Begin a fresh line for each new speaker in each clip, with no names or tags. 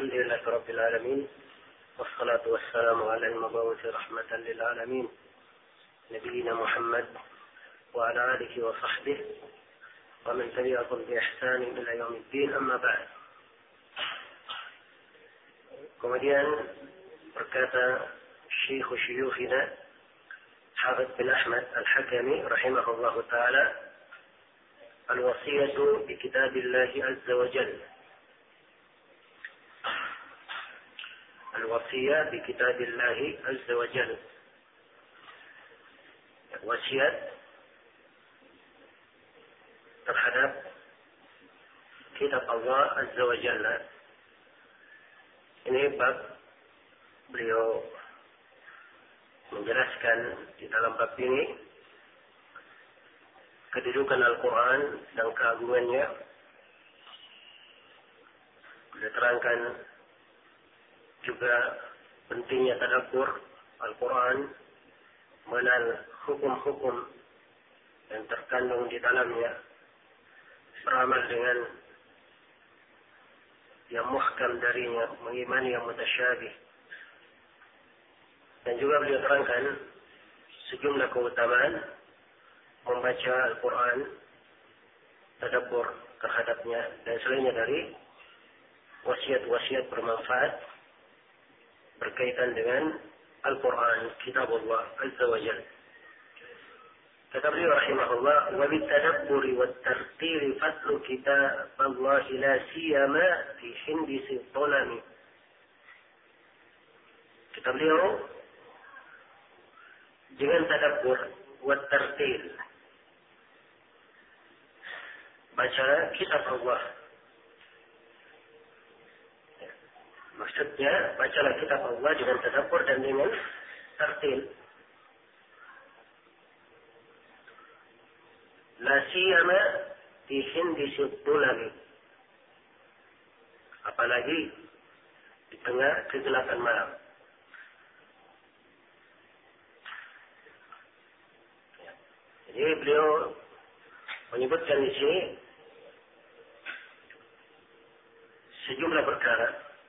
الحمد لله رب العالمين، والصلاة والسلام على المبعوث رحمة للعالمين نبينا محمد وعلى آله وصحبه ومن تبعهم بإحسان إلى يوم الدين. أما بعد. Kemudian berkata Syekh Syuyukhina Hafidz bin Ahmad Al-Hakami rahimahullah ta'ala, al-wasiyatu bi kitabillahi azza wa jalla. Al-wasiyah bi kitabillahi azza wa jalla. Wasiat terhadap kitab Allah azza wa jalla. Ini bab beliau menjelaskan di dalam bab ini kedudukan Al-Quran dan keagungannya. Beliau terangkan juga pentingnya tadabbur Al-Quran, mengenal hukum-hukum yang terkandung di dalamnya, beramal dengan yang muhkam darinya, mengimani yang mutasyabih. Dan juga beliau terangkan sejumlah keutamaan membaca Al-Quran, tadabbur terhadapnya, dan selainnya dari wasiat-wasiat bermanfaat berkaitan dengan Al-Quran, kitab Allah azza wa jalla. Kata beliau rahimahullah, wa bitadabburi wat tartili fatlu kitab Allah la siyama fi hindisi dhalami. Kata beliau, dengan tadabbur wat tartil, baca kitab Allah. Maksudnya, bacalah kitab Allah dengan tadabbur dan dengan tartil. La siyama fi hindisi dhalami. Apalagi di tengah kegelapan malam. Jadi beliau menyebutkan di sini sejumlah perkara.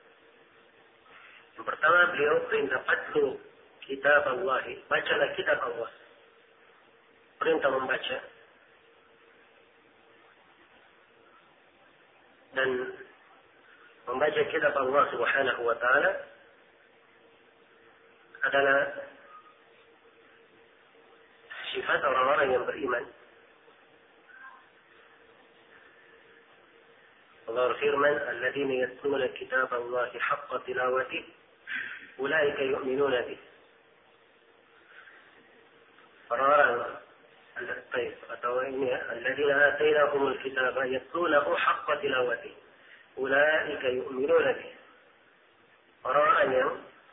Yang pertama, beliau perintah fatlu kitab Allah, bacalah kitab Allah. Perintah membaca. Dan membaca kitab Allah subhanahu wa ta'ala adalah sifat orang-orang yang beriman. Allah firman, alladzina yatluna kitab Allah haqqa tilawati ulaika yu'minuna bih. Orang-orang atau ini alladzina atainahumul kitaba yatlunahu haqqa tilawati ulaika yu'minuna bih. Orang-orang yang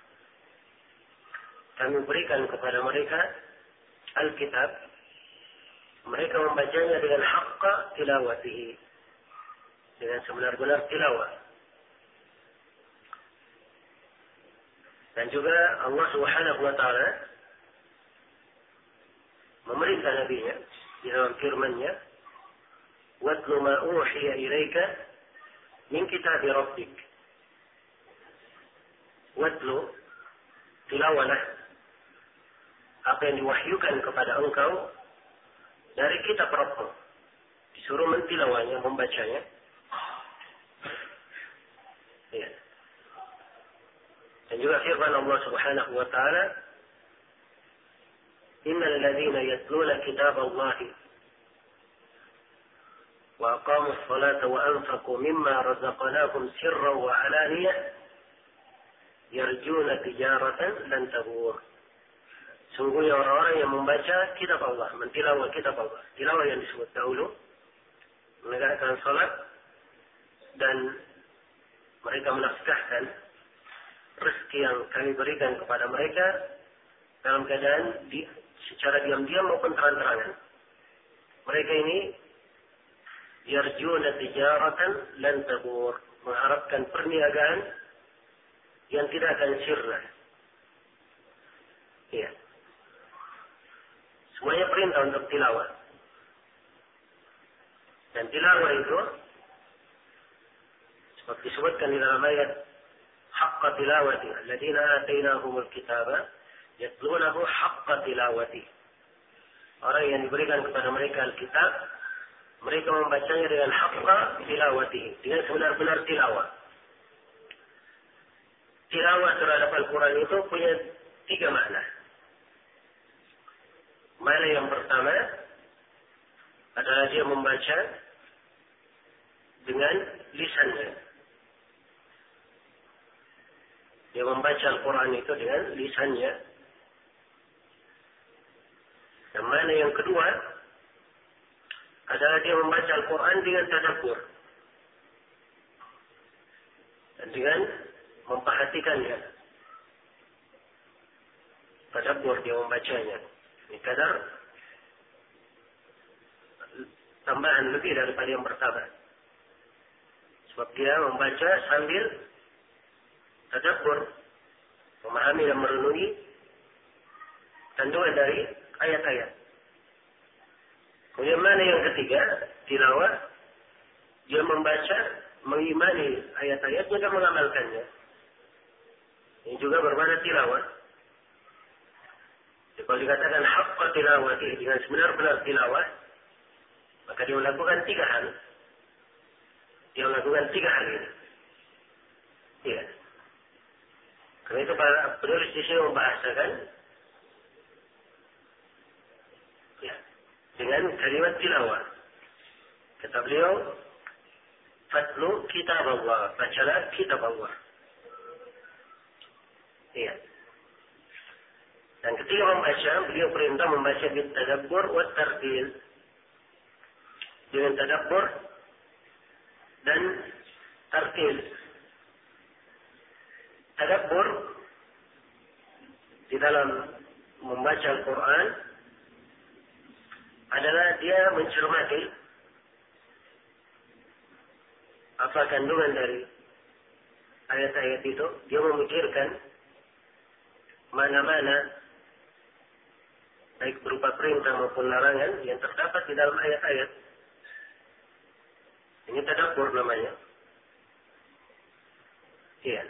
kami berikan kepada mereka Alkitab, mereka membacanya dengan haqqa tilawatihi, dengan sebenar-benar tilawah. Dan juga Allah subhanahu wa ta'ala memerintah nabinya di dalam firman-Nya, watlu ma uhiya ilaika min kitabi rabbik. Watlu, tilawalah apa yang diwahyukan kepada engkau dari kitab Rabbmu. Disuruh mentilawahnya, membacanya. Ya. Dan juga firman Allah subhanahu wa ta'ala, innal ladzina yatluna kitab Allah wa aqamus salata wa anfaqu mimma razaqnahum sirran wa alaniyah yarjuna tijaratan lan tabur. Sungguhnya orang-orang yang membaca kitab Allah, mentilawah kitab Allah, tilawah yang disebut dahulu, menegakkan salat, dan mereka menafkahkan rezeki yang kami berikan kepada mereka dalam keadaan secara diam-diam maupun terang-terangan. Mereka ini yarjuna tijaratan lan tabur, mengharapkan perniagaan yang tidak akan sirna. Ya. Semuanya perintah untuk tilawah. Dan tilawah itu seperti disebutkan di dalam ayat haqqa tilawati. Alladziina atainahumul kitaba yatlunahu haqqa tilawati. Orang yang diberikan kepada mereka Alkitab, mereka membacanya dengan haqqa tilawati, dengan sebenar-benar tilawah. Tilawah terhadap Al-Quran itu punya 3 makna. Makna yang pertama adalah dia membaca dengan lisannya. Dia membaca Al-Quran itu dengan lisannya. Dan makna yang kedua adalah dia membaca Al-Quran dengan tadabbur. Dan dengan memperhatikannya. Tadabbur dia membacanya. Ini kadar tambahan lebih daripada yang pertama. Sebab dia membaca sambil tadabbur, memahami dan merenungi kandungan dari ayat-ayat. Kemudian mana yang ketiga, tilawah, dia membaca, mengimani ayat-ayatnya dan mengamalkannya. Ini juga bermakna tilawah. Jadi kalau dikatakan haqqa tilawati, dengan sebenar-benar tilawah, maka dia melakukan 3 hal. Dia melakukan 3 hal ini. Iya. Karena itu para penulis di sini membahasakan ya, dengan kalimat tilawah. Kata beliau, fatlu kitab Allah, bacalah kitab Allah. Iya. Dan ketika membaca, beliau perintah membaca bil tadabbur wa tartil. Dengan tadabbur dan tartil. Tadabbur di dalam membaca Al-Quran adalah dia mencermati apa kandungan dari ayat-ayat itu. Dia memikirkan mana-mana baik berupa perintah maupun larangan yang terdapat di dalam ayat-ayat. Ini tadabbur namanya. Iya.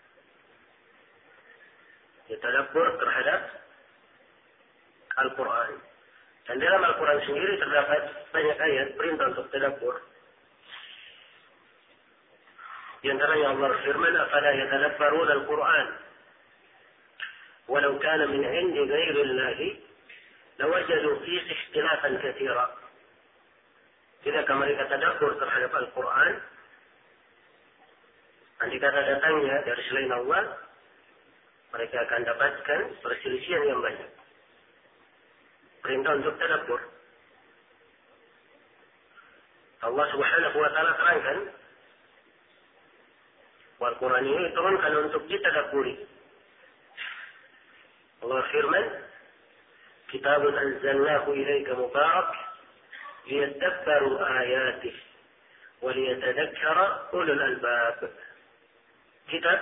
Dia tadabbur terhadap Al-Quran. Dan dalam Al-Quran sendiri terdapat banyak ayat perintah untuk tadabbur. Di antaranya Allah firman, "Afala yatadabbaruna al-Quran, walau kana min 'indi ghairi Allahi, lawajadu fihi ikhtilafan katsira." Jika mereka tadabbur terhadap Al-Quran, andai kata datangnya dari selain Allah, mereka akan dapatkan perselisihan yang banyak. Perintah untuk tadabbur. Allah Subhanahu wa taala terangkan, Al-Quran ini turunkan untuk ditadabburi. Allah firman, "Kitabun anzalnahu ilaika mubarak liyadabbaru ayatih wa liyatadhakkara ulul albab." Kitab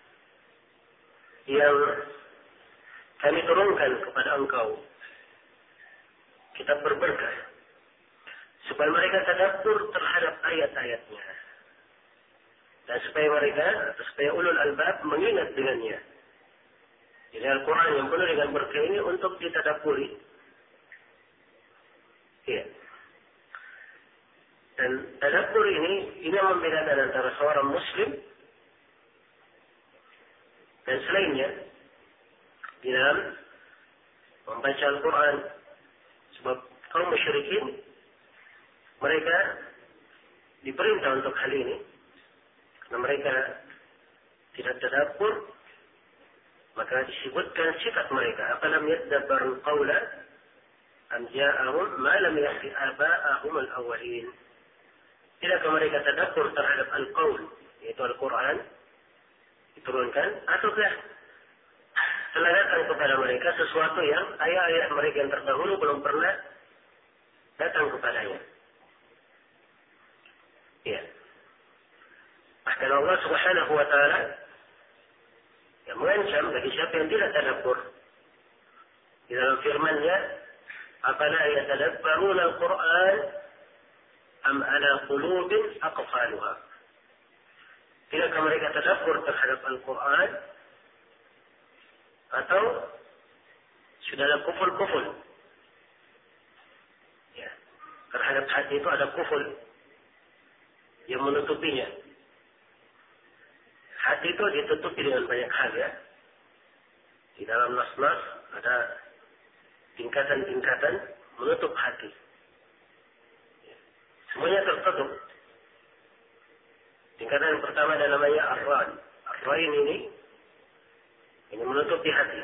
yang kami turunkan kepada engkau, kitab berberkah, supaya mereka tadabbur terhadap ayat-ayatnya, dan supaya ulul albab mengingat dengannya. Jadi Al-Quran yang penuh dengan berkah ini untuk ditadabburi. Iya. Dan tadabbur ini membedakan antara seorang Muslim dan selainnya di dalam membaca Al-Quran. Sebab kaum musyrikin, mereka diperintah untuk hal ini. Karena mereka tidak tadabbur, maka disebutkan sifat mereka. Afalam yadabbarul qawla am ja'ahum ma lam ya'ti aba'ahum al-awwalin. Tidakkah mereka tadabbur terhadap al-qawl, yaitu Al-Quran, diturunkan, ataukah telah datang kepada mereka sesuatu yang ayat-ayat mereka yang terdahulu belum pernah datang kepadanya. Ya. Bahkan Allah Subhanahu wa taala yang mengancam bagi siapa yang tidak tadabbur. Di dalam firman-Nya, "Afala yatadabbaruna al-Qur'an am ala qulubin aqfaluha." Tidakkah mereka tadabbur terhadap Al-Quran? Atau sudah ada kuful-kuful? Ya. Terhadap hati itu ada kuful yang menutupinya. Hati itu ditutupi dengan banyak hal ya. Di dalam nas-nas ada tingkatan-tingkatan menutup hati. Semuanya tertutup. Tingkatan yang pertama ada namanya ar-rain. Ar-rain ini menutupi hati.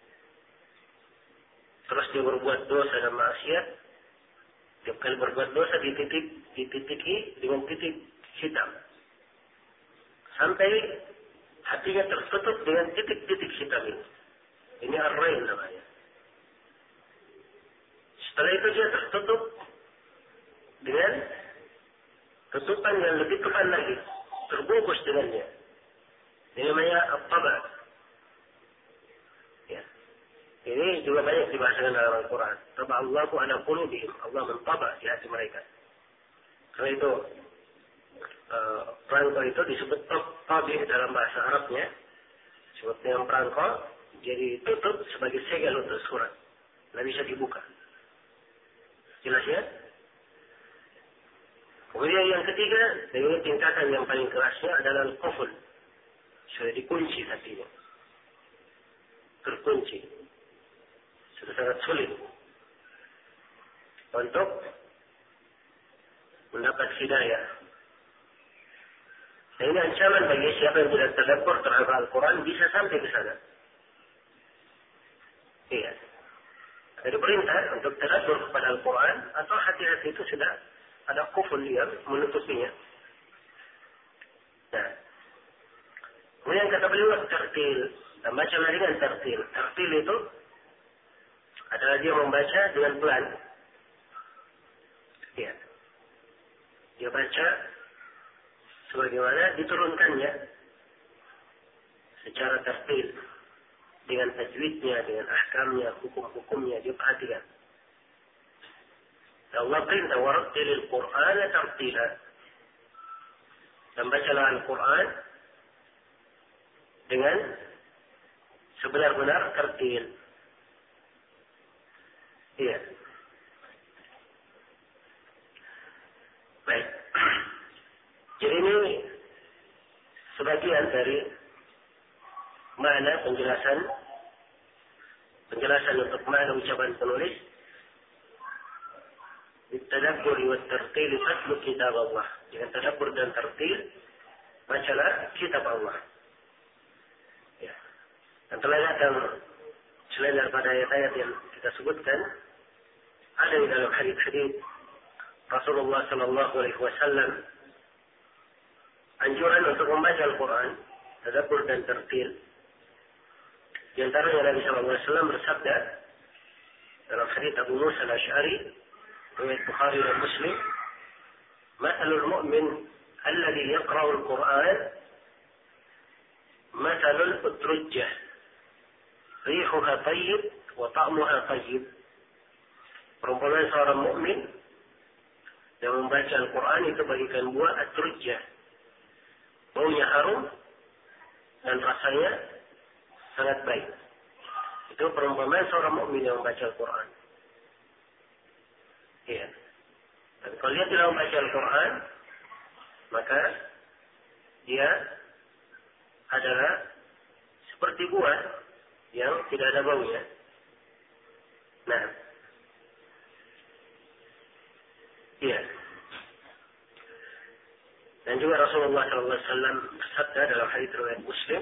Terus dia berbuat dosa dan maksiat. Tiap kali berbuat dosa dititiki dengan titik hitam. Sampai hatinya tertutup dengan titik-titik hitam ini. Ini ar-rain namanya. Setelah itu dia tertutup dengan tutupan yang lebih tebal lagi. Terbungkus dengannya. Ini namanya at-taba. Ya. Ini juga banyak dibahasakan dalam Al-Quran. Taba Allahu ala qulubihim. Allah mentaba di hati mereka. Karena itu perangko itu disebut tabi dalam bahasa Arabnya. Disebut dengan perangko. Jadi tutup sebagai segel untuk surat. Tidak bisa dibuka. Jelas ya? Kemudian yang ketiga, dengan tingkatan yang paling kerasnya adalah al-quful. Sudah dikunci hatinya. Terkunci. Sudah sangat sulit untuk mendapat hidayah. Dan ini ancaman bagi siapa yang tidak tadabbur terhadap Al-Quran bisa sampai ke sana. Iya. Ada perintah untuk tadabbur kepada Al-Quran atau hati-hati itu sudah ada kuful yang menutupinya. Nah, kemudian kata beliau tartil. Membaca dengan tartil. Tartil itu adalah dia membaca dengan pelan. Ya. Dia baca sebagaimana diturunkannya secara tartil. Dengan tajwidnya, dengan ahkamnya, hukum-hukumnya, dia perhatikan. Allah perintah warattilil Qur'an tartila. Dan bacalah Al-Quran dengan sebenar-benar tartil. Iya. Baik. Jadi ini sebagian dari makna penjelasan untuk makna ucapan penulis بالتدبر والترتيل تتلو كتاب الله. Dengan tadabbur dan tartil bacalah kitab Allah. Ya. Dan telah datang selain daripada ayat-ayat yang kita sebutkan ada di dalam hadis-hadis Rasulullah sallallahu alaihi wasallam anjuran untuk membaca Al-Quran, tadabbur dan tartil. Di antaranya Nabi sallallahu alaihi wasallam bersabda dalam hadis Abu Musa al-Asy'ari riwayat Bukhari dan Muslim, "Mathalul mu'min alladhi yaqra'u al-Qur'an mathalul utrujjah rihuha tayyib wa ta'muha tayyib." Perumpamaan seorang mukmin yang membaca Al-Quran itu bagikan buah atrujjah. Baunya harum dan rasanya sangat baik. Itu perumpamaan seorang mukmin yang membaca Al-Quran. Iya. Dan kalau dia tidak membaca Al-Quran, maka dia adalah seperti buah yang tidak ada baunya. Nah, iya. Dan juga Rasulullah SAW bersabda dalam hadits riwayat Muslim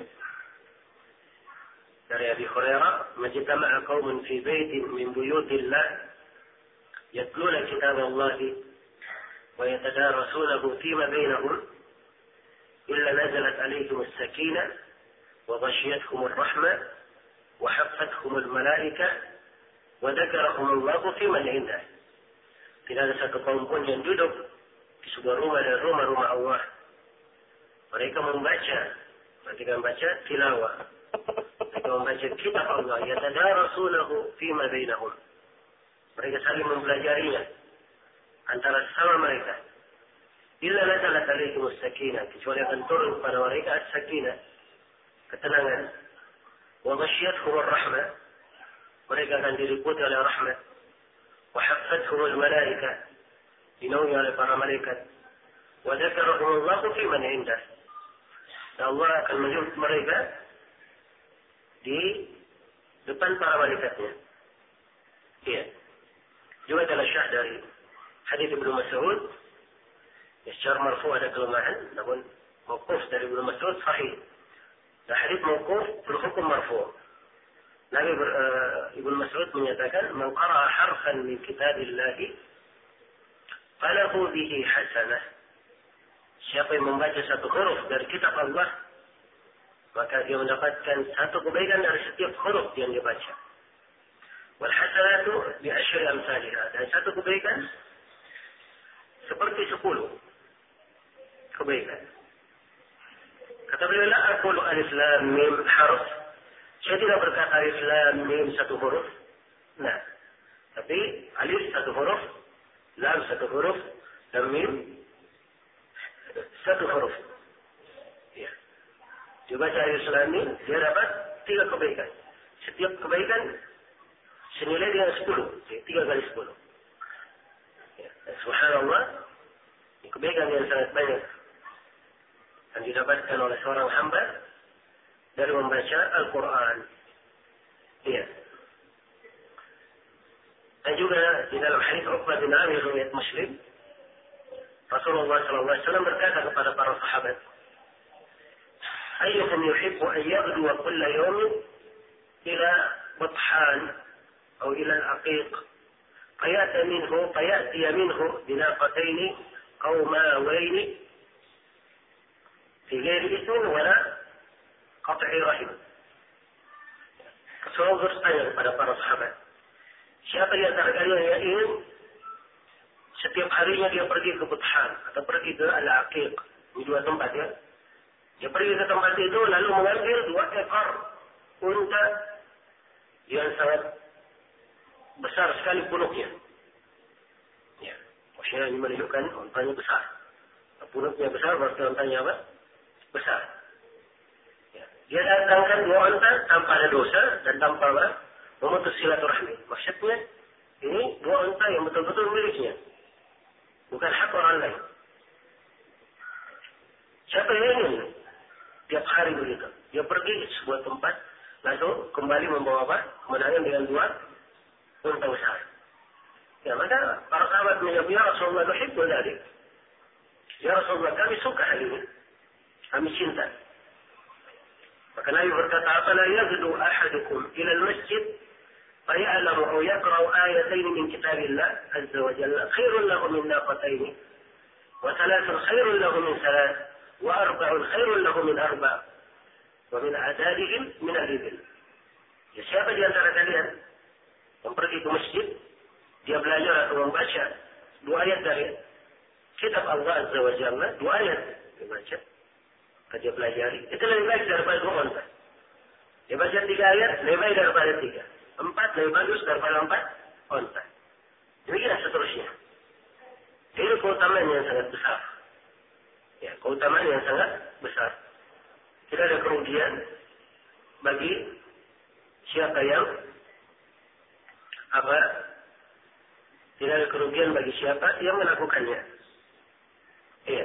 dari Abi Hurairah, "Majtama'a qaumun fi baitin min buyutillah yatluna kitab Allah wa yatadarasunahu fima bainahum illa nazalat 'alaihim as-sakinah wa ghashiyatuhum ar-rahmah wa haffathum al-malaikah wa dzakarahum Allah fi man 'indah." Tidak ada satu kaum pun yang duduk di sebuah rumah dan rumah-rumah Allah. Mereka membaca, ketika membaca tilawah, mereka membaca kitab Allah, yatadarasunahu fima bainahum. Mereka saling mempelajarinya antara sesama mereka. illa nazalat alaihim as-sakinah, kecuali akan turun kepada mereka as-sakinah, ketenangan. Wa ghasyiyatuhum ar-rahmah, mereka akan diliputi oleh rahmat. Wa haffathum al-malaikah, dinaungi oleh para malaikat. Wa dzakarahum Allah fi man indah, dan Allah akan menyebut mereka di depan para malaikatnya. Iya. Juga adalah syah dari hadis Ibnu Mas'ud. Secara marfu ada kelemahan, namun mauquf dari Ibnu Mas'ud sahih. Dan hadis mauquf berhukum marfu. Nabi Ibnu Mas'ud menyatakan, "Man qara'a harfan min kitabillah falahu bihi hasanah." Siapa yang membaca satu huruf dari kitab Allah, maka dia mendapatkan satu kebaikan dari setiap huruf yang dia baca. Wal hasanatu bi asyri amsalha, dan satu kebaikan seperti 10 kebaikan. Kata beliau, la aqulu alif lam mim harf. Saya tidak berkata alif lam mim satu huruf. Nah, tapi alif satu huruf, lam satu huruf, dan mim satu huruf. Ya. Dibaca alif lam mim, dia dapat 3 kebaikan. Setiap kebaikan senilai dengan 10, 3 kali 10. Ya. Subhanallah, kebaikan yang sangat banyak yang didapatkan oleh seorang hamba dari membaca Al-Quran. Iya. Dan juga di dalam hadis Uqbah bin Amir riwayat Muslim, Rasulullah SAW berkata kepada para sahabat, "Ayyukum yuhibbu an yaghduwa kulla yawmin ila Bathan atau ila Al-Aqiq, fayati minhu binaqatayn qawmawayn fi ghairi ithmin wala qat'i rahim." Rasulullah bertanya kepada para sahabat, siapa di antara kalian yang ingin setiap harinya dia pergi ke Bathan atau pergi ke Al-Aqiq, di 2 tempat ya. Dia pergi ke tempat itu lalu mengambil 2 ekor unta yang sangat besar sekali punuknya. Ya, maksudnya ini menunjukkan untanya besar. Punuknya besar berarti untanya apa? Besar. Ya. Dia datangkan 2 unta tanpa ada dosa dan tanpa apa? Memutus silaturahmi. Maksudnya ini 2 unta yang betul-betul miliknya, bukan hak orang lain. Siapa yang ingin tiap hari begitu? Dia pergi ke sebuah tempat, lalu kembali membawa apa? Kemenangan dengan 2 unta besar. Ya, maka para sahabat menjawab, "Ya Rasulullah, nuhibbu dzalik." Ya Rasulullah, kami suka hal ini. Kami cinta. Maka Nabi berkata, "Afala yaghdu ahadukum ila al-masjid فيعلم أو يقرأ آيتين من كتاب الله عز وجل خير له من ناقتين وثلاث خير له من 3 وأربع خير له من 4 ومن عدادهم من الإبل." Ya, siapa di antara kalian yang pergi ke masjid, dia belajar atau membaca 2 ayat dari kitab Allah Azza wa Jalla, 2 ayat dibaca, dia pelajari, itu lebih baik daripada 2 unta. Dia baca 3 ayat, lebih baik daripada 3. 4 lebih bagus daripada 4 unta. Demikian seterusnya. Ini keutamaan yang sangat besar. Ya, keutamaan yang sangat besar. Tidak ada kerugian bagi siapa yang tidak ada kerugian bagi siapa yang melakukannya. Iya.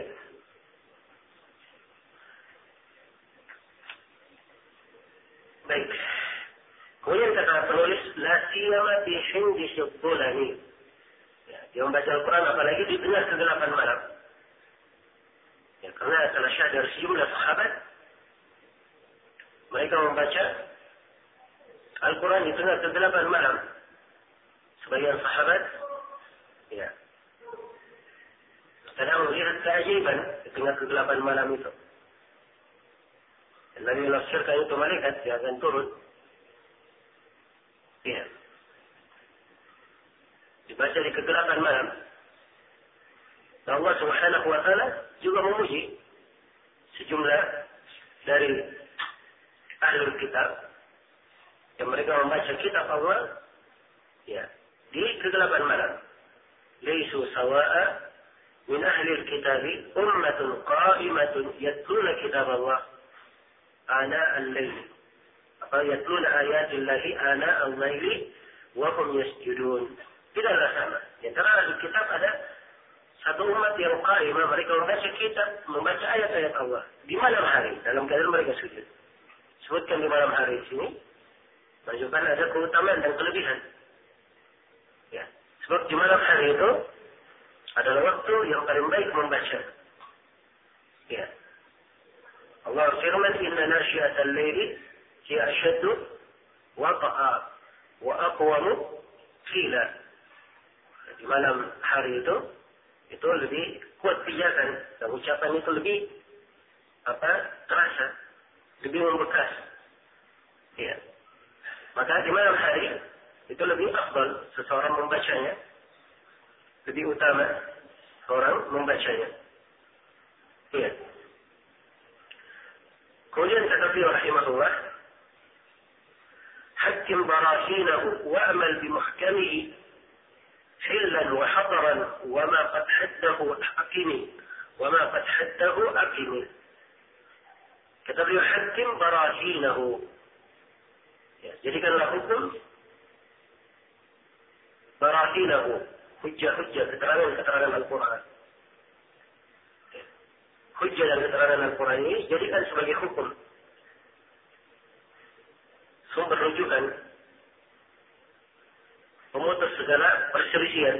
Baik. Kemudian kata penulis, la siyama bi hindi syuddulani. Ya, dia membaca Al-Quran apalagi di tengah kegelapan malam. Ya, karena telah syah dari sejumlah sahabat, mereka membaca Al-Quran di tengah kegelapan malam. Sebagian sahabat, ya, sedang melihat keajaiban di tengah kegelapan malam itu. Dan Nabi menafsirkan itu malaikat yang akan turun. Ya. Dibaca di kegelapan malam. Dan Allah Subhanahu wa Ta'ala juga memuji sejumlah dari ahli kitab yang mereka membaca kitab Allah, ya, di kegelapan malam. Laisu sawa'a min ahli al-kitab ummatun qa'imatun yatluna kitab Allah ana al-lail. Atau yatluna ayatillahi ana al-laili wa hum yasjudun. Tidaklah sama. Di antara ahli kitab ada satu umat yang qa'imah, mereka membaca ayat-ayat Allah di malam hari dalam keadaan mereka sujud. Sebutkan di malam hari di sini menunjukkan ada keutamaan dan kelebihan. Ya, sebab di malam hari itu adalah waktu yang paling baik membaca. Ya. Allah firman, "Inna nasyi'atal laili hiya ashaddu waqa'a wa aqwamu qila." Di malam hari itu lebih kuat pijakan dan ucapan itu lebih terasa, lebih membekas. Ya. Maka di malam hari itu lebih afdal seseorang membacanya, lebih utama orang membacanya. Ya. Kemudian kata beliau rahimahullah, "Hakim barahinahu wa'mal bimuhkamihi حلا وحضرا وما قد حده أقمي وما قد حده أقمي." Kata beliau, hakim barahinahu. Ya, jadikanlah hukum barahinahu, hujjah-hujjah, keterangan-keterangan Al-Quran. Hujjah dan keterangan Al-Quran ini jadikan sebagai hukum, sumber rujukan, memutus segala perselisihan.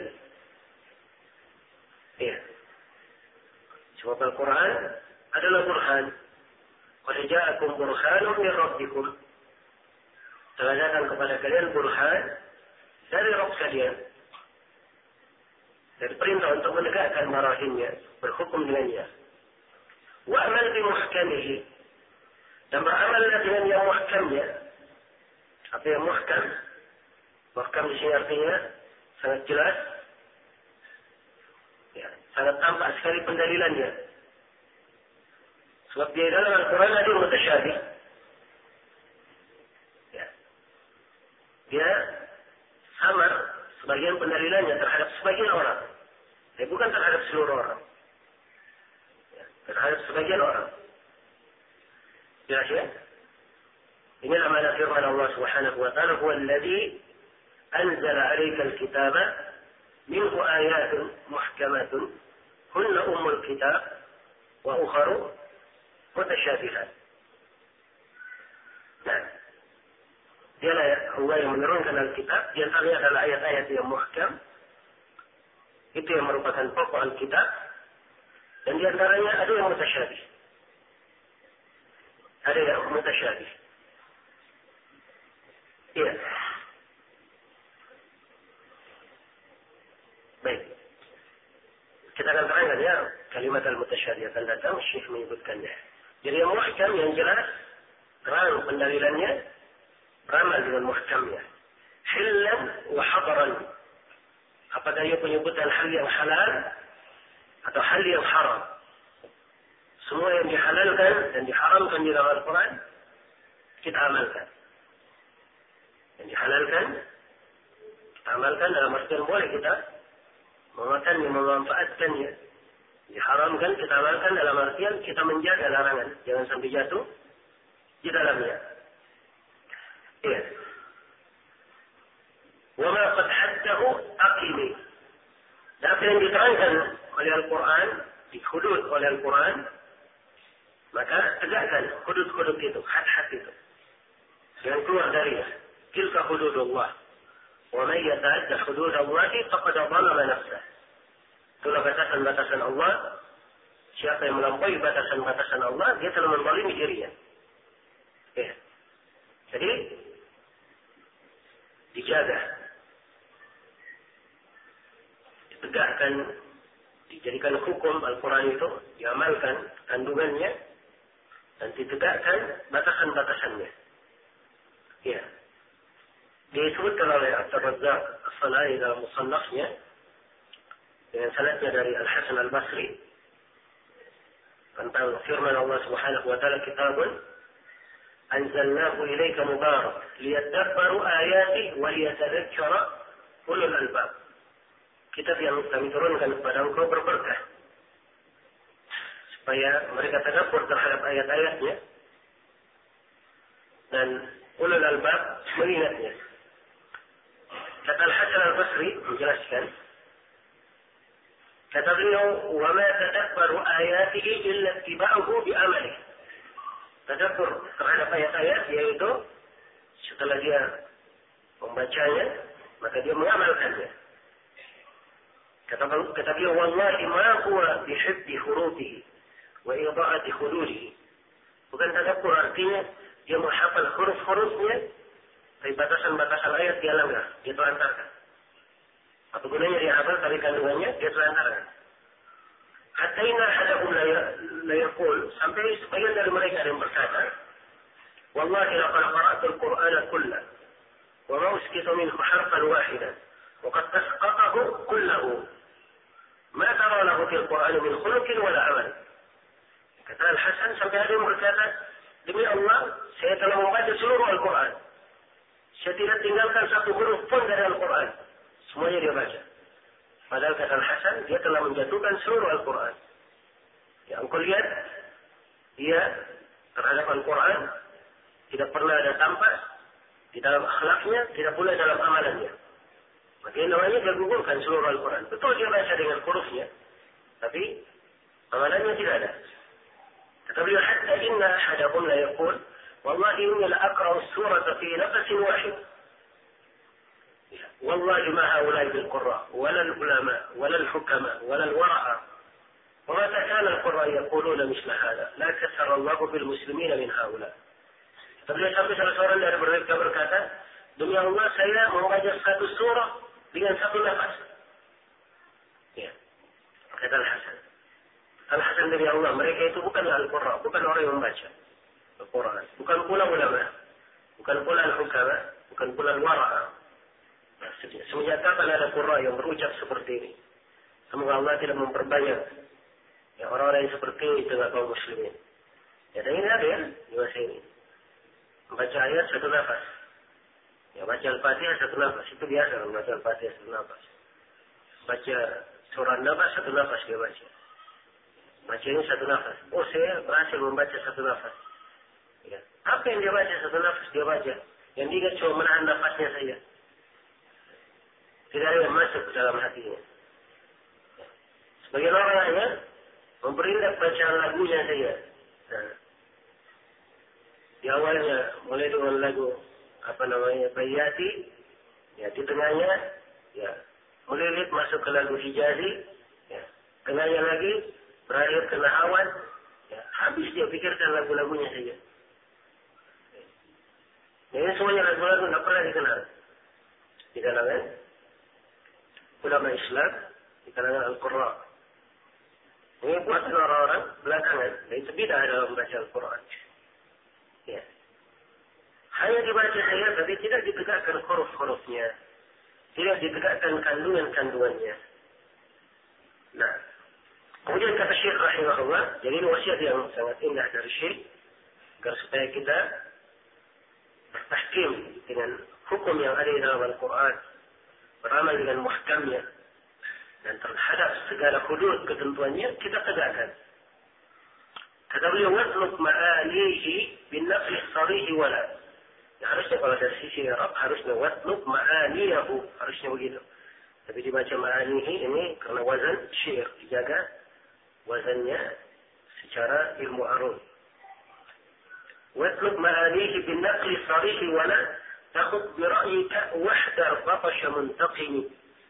Ya. Sebab Al-Quran adalah burhan. Qad ja'akum burhanun min rabbikum. Telah datang kepada kalian burhan dari Rabb kalian. Dan perintah untuk menegakkan marahinnya, berhukum dengannya. Wa'mal bimuhkamihi. Dan beramallah dengan yang muhkamnya. Apa yang muhkam? Muhkam di sini artinya sangat jelas, ya, sangat tampak sekali pendalilannya. Sebab di dalam Al-Quran ada yang mutasyabih. Ya. Dia samar sebagian pendalilannya terhadap sebagian orang. Bukan terhadap seluruh orang. Ya, terhadap sebagian orang. Jelas ya? Inilah makna firman Allah Subhanahu wa ta'ala, "Huwa alladhi أنزل عليك الكتاب منه آيات محكمات هن أم الكتاب وأخر متشابهات." Nah, dialah Allah yang menurunkan Alkitab. Di antaranya adalah ayat-ayat yang muhkam. Itu yang merupakan pokok Alkitab. Dan di antaranya ada yang mutasyabih. Ada yang mutasyabih. Iya. Baik. Kita akan terangkan ya kalimat al-mutasyabih akan datang, Syekh menyebutkannya. Jadi yang muhkam, yang jelas, terang pendalilannya, beramal dengan muhkamnya. Hillan wa hadaran. Apakah ia penyebutan hal yang halal atau hal yang haram? Semua yang dihalalkan dan diharamkan di dalam Al-Quran, kita amalkan. Yang dihalalkan, kita amalkan dalam artian boleh kita memakannya, memanfaatkannya. Diharamkan, kita amalkan dalam artian kita menjaga larangan. Jangan sampai jatuh di dalamnya. Iya. Wa ma qad haddahu aqimi. Dan apa yang diterangkan oleh Al-Quran, dihudud oleh Al-Quran, maka tegakkan hudud-hudud itu, had-had itu. Jangan keluar darinya. Tilka hududullah. Wa man yata'adda hududallahi faqad zalama nafsah. Itulah batasan-batasan Allah. Siapa yang melampaui batasan-batasan Allah, dia telah menzalimi dirinya. Ya. Jadi dijaga, ditegakkan, dijadikan hukum Al-Quran itu, diamalkan kandungannya, dan ditegakkan batasan-batasannya. Ya. Disebutkan oleh Abdurrazzaq As-Sanai dalam musannafnya dengan sanadnya dari Al-Hasan Al-Basri tentang firman Allah Subhanahu wa taala, "Kitabun anzalnahu ilayka mubarak liyadabbaru ayati wa liyatadhakkara ulul albab." Kitab yang kami turunkan kepada engkau berberkah supaya mereka tadabbur terhadap ayat-ayatnya dan ulul albab mengingatnya. Kata Al-Hasan Al-Basri menjelaskan, kata beliau, "Wa ma tadabbaru ayatihi illa ittiba'uhu bi amalihi." Tadabbur terhadap ayat-ayat yaitu setelah dia membacanya, maka dia mengamalkannya. Kata beliau, "Wallahi ma huwa bihifdi hurufihi wa ida'ati hududihi." Bukan tadabbur artinya dia menghafal huruf-hurufnya, tapi batasan-batasan ayat dia langgar, dia telantarkan. Apa gunanya dia hafal, tapi kandungannya dia telantarkan. Hatta inna ahadahum la yaqul, sampai sebagian dari mereka ada yang berkata, "Wallahi laqad qara'tul Qur'ana kullah, wa ma usqitu minhu harfan wahidan, wa qad tasqatahu kullahu. Ma tara lahu fil Qur'ani min khuluqin wala amal." Kata Al-Hasan, sampai ada yang berkata, "Demi Allah, saya telah membaca seluruh Al-Quran. Saya tidak tinggalkan satu huruf pun dari Al-Quran. Semuanya dia baca." Padahal kata Al-Hasan, dia telah menjatuhkan seluruh Al-Quran. Ya, engkau lihat, dia terhadap Al-Quran tidak pernah ada tampak di dalam akhlaknya, tidak pula dalam amalannya. Makanya namanya dia gugurkan seluruh Al-Quran. Betul dia baca dengan hurufnya, tapi amalannya tidak ada. Tetapi hatta inna ahadakum la yaqul, "Wallahi inni la aqra'u as-surata fi nafsin wahid. Wallahi ma haula'i bil qurra, wala al-ulama, wala al-hukama, wala al-wara'a. Wa ma kana al-qurra yaquluna mithla hadha. La kasara Allahu bil muslimina min haula." Tapi sampai salah seorang dari mereka berkata, "Demi Allah, saya membaca satu surah dengan satu nafas." Ya. Kata Al-Hasan. Al-Hasan dari Allah, mereka itu bukan al-qurra, bukan orang yang membaca Al-Quran, bukan pula ulama, bukan pula al-hukama, bukan pula al-wara'a. Semenjak kapan ada qurra yang berucap seperti ini? Semoga Allah tidak memperbanyak ya orang-orang yang seperti ini di tengah kaum muslimin. Ya, dan ini ada ya di masa ini. Membaca ayat satu nafas. Ya, baca Al-Fatihah satu nafas, itu biasa membaca Al-Fatihah satu nafas. Baca surah nafas satu nafas dia baca. Baca ini satu nafas. Oh, saya berhasil membaca satu nafas. Ya. Apa yang dia baca satu nafas dia baca? Yang dia cuma menahan nafasnya saja. Tidak ada yang masuk ke dalam hatinya. Sebagian orang hanya memperindah bacaan lagunya saja. Nah, di awalnya mulai dengan lagu Bayyati, ya di tengahnya ya melilit masuk ke lagu Hijazi, ya tengahnya lagi berakhir ke Nahawan, ya habis dia pikirkan lagu-lagunya saja. Ya, ini semuanya lagu-lagu tidak pernah dikenal di kalangan ulama Islam, di kalangan Al-Qurra. Ini buatan orang-orang belakangan, dan itu tidak ada dalam membaca Al-Quran. Ya. Hanya dibaca saja, tapi tidak ditegakkan huruf-hurufnya. Tidak ditegakkan kandungan-kandungannya. Nah, kemudian kata Syekh rahimahullah, jadi ini wasiat yang sangat indah dari Syekh, agar supaya kita bertahkim dengan hukum yang ada di dalam Al-Quran, beramal dengan muhkamnya, dan terhadap segala hudud ketentuannya kita tegakkan. Kata beliau, "Watlub ma'alihi bin nafsi sarihi wala." Ya, harusnya kalau dari sisi Arab harusnya watlub ma'aliyahu, harusnya begitu. Tapi dibaca ma'alihi ini karena wazan syair, dijaga wazannya secara ilmu arud. "Watlub ma'alihi bin nafsi sarihi wala takhud bi ra'yika wahdar batasha muntaqimi."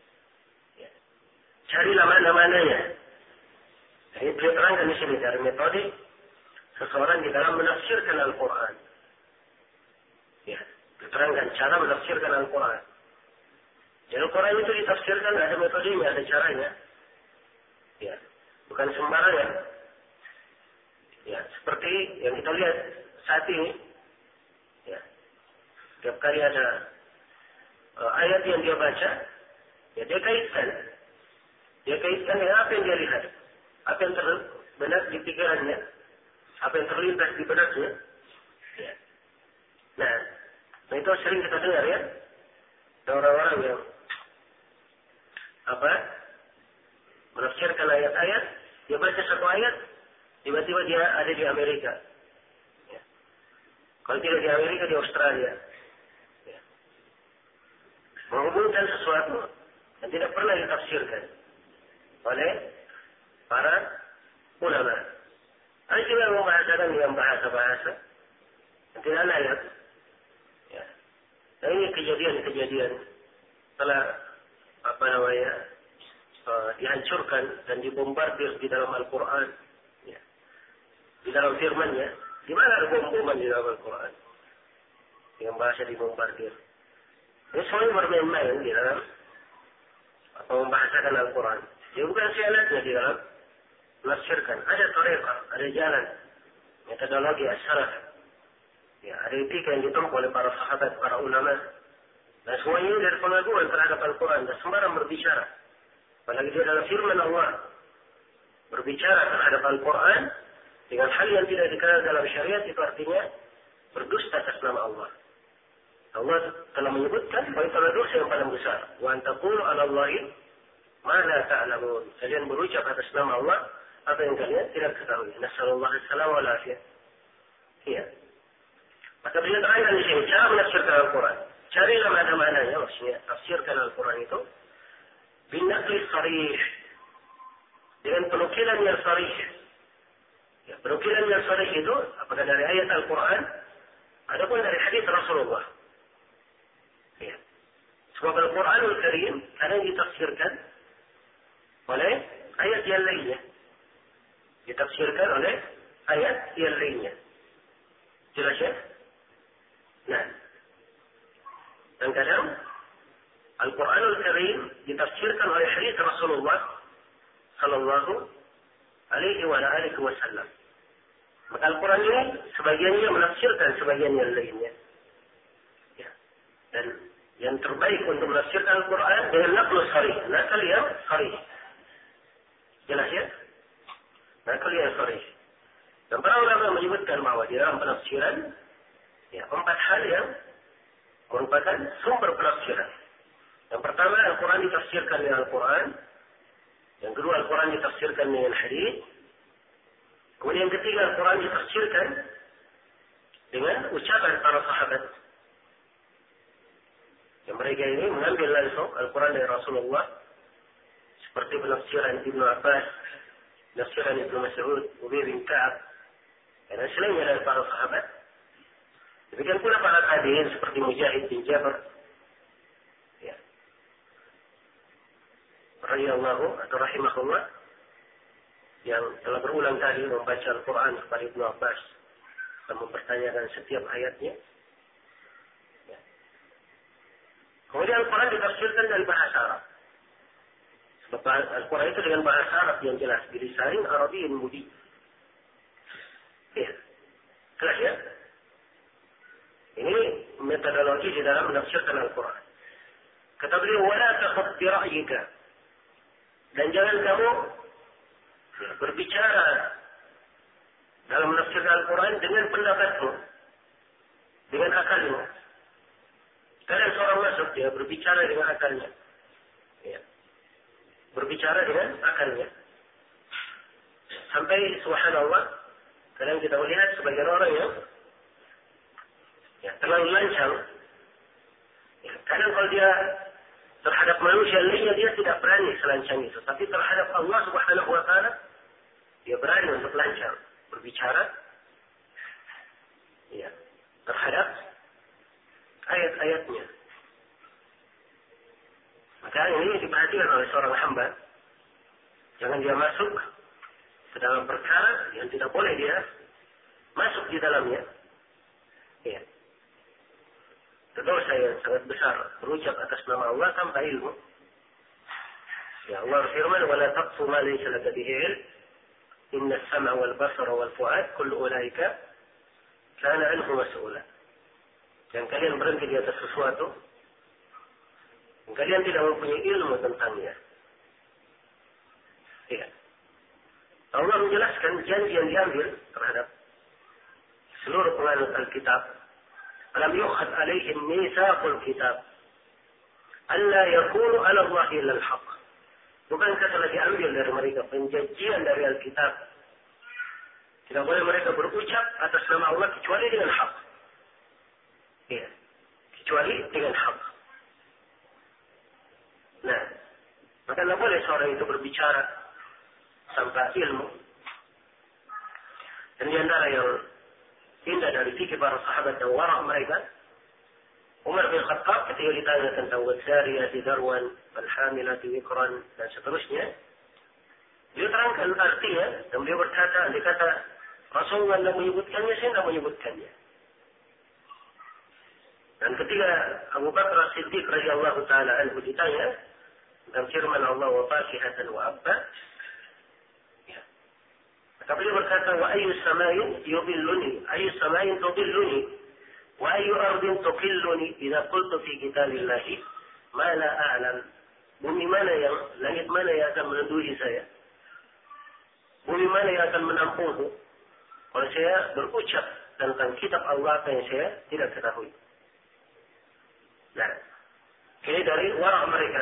Carilah mana-mananya. Ini beliau terangkan di sini dari metode seseorang di dalam menafsirkan Al-Quran. Ya, diterangkan cara menafsirkan Al-Quran. Jadi Al-Quran itu ditafsirkan ada metodenya, ada caranya. Ya, bukan sembarangan. Ya, seperti yang kita lihat saat ini. Ya, setiap kali ada ayat yang dia baca, ya dia kaitkan. Dia kaitkan dengan apa yang dia lihat. Apa yang terbenak di pikirannya. Apa yang terlintas di benaknya. Ya. Nah itu sering kita dengar ya. Ada orang-orang yang menafsirkan ayat-ayat. Dia baca satu ayat. tiba-tiba dia ada di Amerika. Ya. Kalau tidak di Amerika, di Australia. Ya. Menghubungkan sesuatu yang tidak pernah ditafsirkan oleh para ulama. Ada juga yang membahasakan dengan bahasa-bahasa yang tidak layak. Ya. Dan ini kejadian-kejadian telah dihancurkan dan dibombardir di dalam Al-Quran. Ya. Di dalam firman-Nya, di mana ada bom-boman di dalam Al-Quran? Dengan bahasa dibombardir. Ini semuanya bermain-main di dalam membahasakan Al-Quran. Dia bukan syaratnya di dalam menafsirkan. Ada tariqah, ada jalan, metodologi as-salaf. Ya, ada etika yang ditempuh oleh para sahabat, para ulama. Dan semuanya ini dari pengaguan terhadap Al-Quran dan sembarang berbicara. Apalagi dia adalah firman Allah. Berbicara terhadap Al-Quran dengan hal yang tidak dikenal dalam syariat, itu artinya berdusta atas nama Allah. Allah telah menyebutkan bahwa itu adalah dosa yang paling besar. Wa an taqulu 'ala Allahi ma la ta'lamun. Kalian berucap atas nama Allah apa yang kalian tidak ketahui. Nasallallahu alaihi wasallam wa lafiyah. Iya. Maka beliau terangkan di sini cara menafsirkan Al-Quran. Carilah mana-mananya, maksudnya tafsirkan Al-Quran itu binaqli sharih, dengan penukilan yang sharih. Ya, penukilan yang sharih itu apakah dari ayat Al-Quran ataupun dari hadis Rasulullah. Ya. Sebab Al-Quranul Karim kadang ditafsirkan oleh ayat yang lainnya. Ditafsirkan oleh ayat yang lainnya. Jelas ya? Nah. Dan kadang Al-Quranul Karim ditafsirkan oleh hadis Rasulullah sallallahu alaihi wasallam. Maka Al-Quran ini sebagiannya menafsirkan sebagian yang lainnya. Ya. Dan yang terbaik untuk menafsirkan Al-Quran dengan naqlu sharih, nakal yang sharih. Jelas ya? Nakal yang sharih. Dan para ulama menyebutkan bahwa di dalam penafsiran ya, 4 hal yang merupakan sumber penafsiran. Yang pertama, Al-Quran ditafsirkan dengan Al-Quran. Yang kedua, Al-Quran ditafsirkan dengan hadis. Kemudian yang ketiga, Al-Quran ditafsirkan dengan ucapan para sahabat. Yang mereka ini mengambil langsung Al-Quran dari Rasulullah. Seperti penafsiran Ibnu Abbas, penafsiran Ibnu Mas'ud, Ubay bin Ka'ab, dan selainnya dari para sahabat. Demikian pula para tabi'in seperti Mujahid bin Jabr, ya, radhiyallahu atau rahimahullah, yang telah berulang kali membaca Al-Quran kepada Ibnu Abbas dan mempertanyakan setiap ayatnya. Ya. Kemudian Al-Quran ditafsirkan dengan bahasa Arab. Sebab Al-Quran itu dengan bahasa Arab yang jelas, bilisanin Arabiyyin mubin. Ya. Jelas ya? Ini metodologi di dalam menafsirkan Al-Quran. Kata beliau, wala takhud bi ra'yika. Dan jangan kamu berbicara dalam menafsirkan Al-Quran dengan pendapatmu, dengan akalmu. Kadang seorang masuk, dia berbicara dengan akalnya. Ya. Berbicara dengan akalnya. Sampai subhanallah, kadang kita melihat sebagian orang yang terlalu lancang. Ya, kadang kalau dia terhadap manusia lainnya dia tidak berani selancang itu. Tapi terhadap Allah Subhanahu wa Ta'ala dia berani untuk lancang berbicara. Ya, terhadap ayat-ayatnya. Maka ini diperhatikan oleh seorang hamba. Jangan dia masuk ke dalam perkara yang tidak boleh dia masuk di dalamnya. Ya. Dosa yang sangat besar berucap atas nama Allah tanpa ilmu. Ya Allah firman, "Wala taqfu ma laysa laka bihi ilm. Inna as-sam'a wal basara wal fu'ad kullu ulaika kana anhu mas'ula." Dan kalian berhenti di atas sesuatu yang kalian tidak mempunyai ilmu tentangnya. Ya. Allah menjelaskan janji yang diambil terhadap seluruh penganut Alkitab. Alam yukhad alaihim mitsaqul kitab alla yakunu 'ala Allah illa al-haq. Bukankah telah diambil dari mereka penjanjian dari Alkitab Tidak boleh mereka berucap atas nama Allah kecuali dengan hak. Ya, kecuali dengan hak. Nah, maka tidak boleh seorang itu berbicara tanpa ilmu. Dan di antara yang indah dari fikih para sahabat dan wara' mereka, Umar bin Khattab ketika ditanya tentang wasariyati darwan, alhamilati wikran, dan seterusnya, beliau terangkan artinya, dan beliau berkata, dia kata, Rasulullah tidak menyebutkannya, saya tidak menyebutkannya. Dan ketika Abu Bakar As-Siddiq radhiyallahu taala anhu ditanya tentang firman Allah wa fakihatan wa abba, ya. Maka beliau berkata, wa ayyu samain yudilluni, ayyu samain tudilluni, wa ayyu ardin tuqilluni idza qultu fi kitabillahi ma la a'lam. Bumi mana yang, langit mana yang akan menentuhi saya? Bumi mana yang akan menampungku kalau saya berucap tentang kitab Allah yang saya tidak ketahui? Nah, ini dari wara' mereka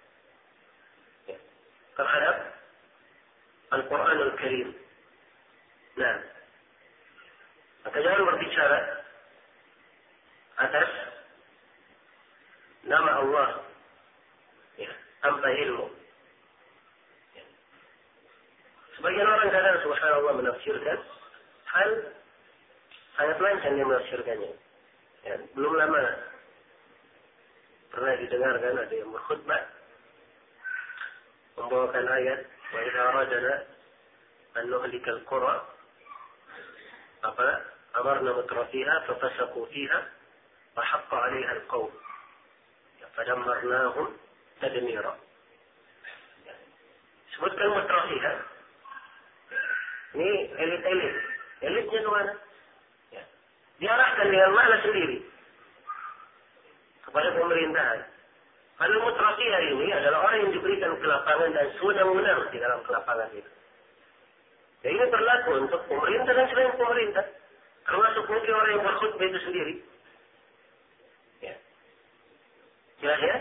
terhadap Al-Quran Al-Karim. Nah, maka jangan berbicara atas nama Allah ya, tanpa ilmu. Ya. Sebagian orang kadang subhanallah menafsirkan hal sangat lancang yang menafsirkannya. Ya, belum lama pernah didengarkan ada yang berkhutbah membawakan ayat wa idza aradna an nuhlikal qura amarna mutrafiha fafasaqu fiha fa haqqa 'alayha al-qawl fadammarnahum tadmira. Sebutkan mutrafiha ini elitnya kemana? Ya. Diarahkan dengan makna sendiri kepada pemerintahan. Kalau mutrafiha ini adalah orang yang diberikan kelapangan dan sewenang-wenang di dalam kelapangan itu. Dan ini berlaku untuk pemerintah dan selain pemerintah. Termasuk mungkin orang yang berkhutbah itu sendiri. Ya. Jelas ya?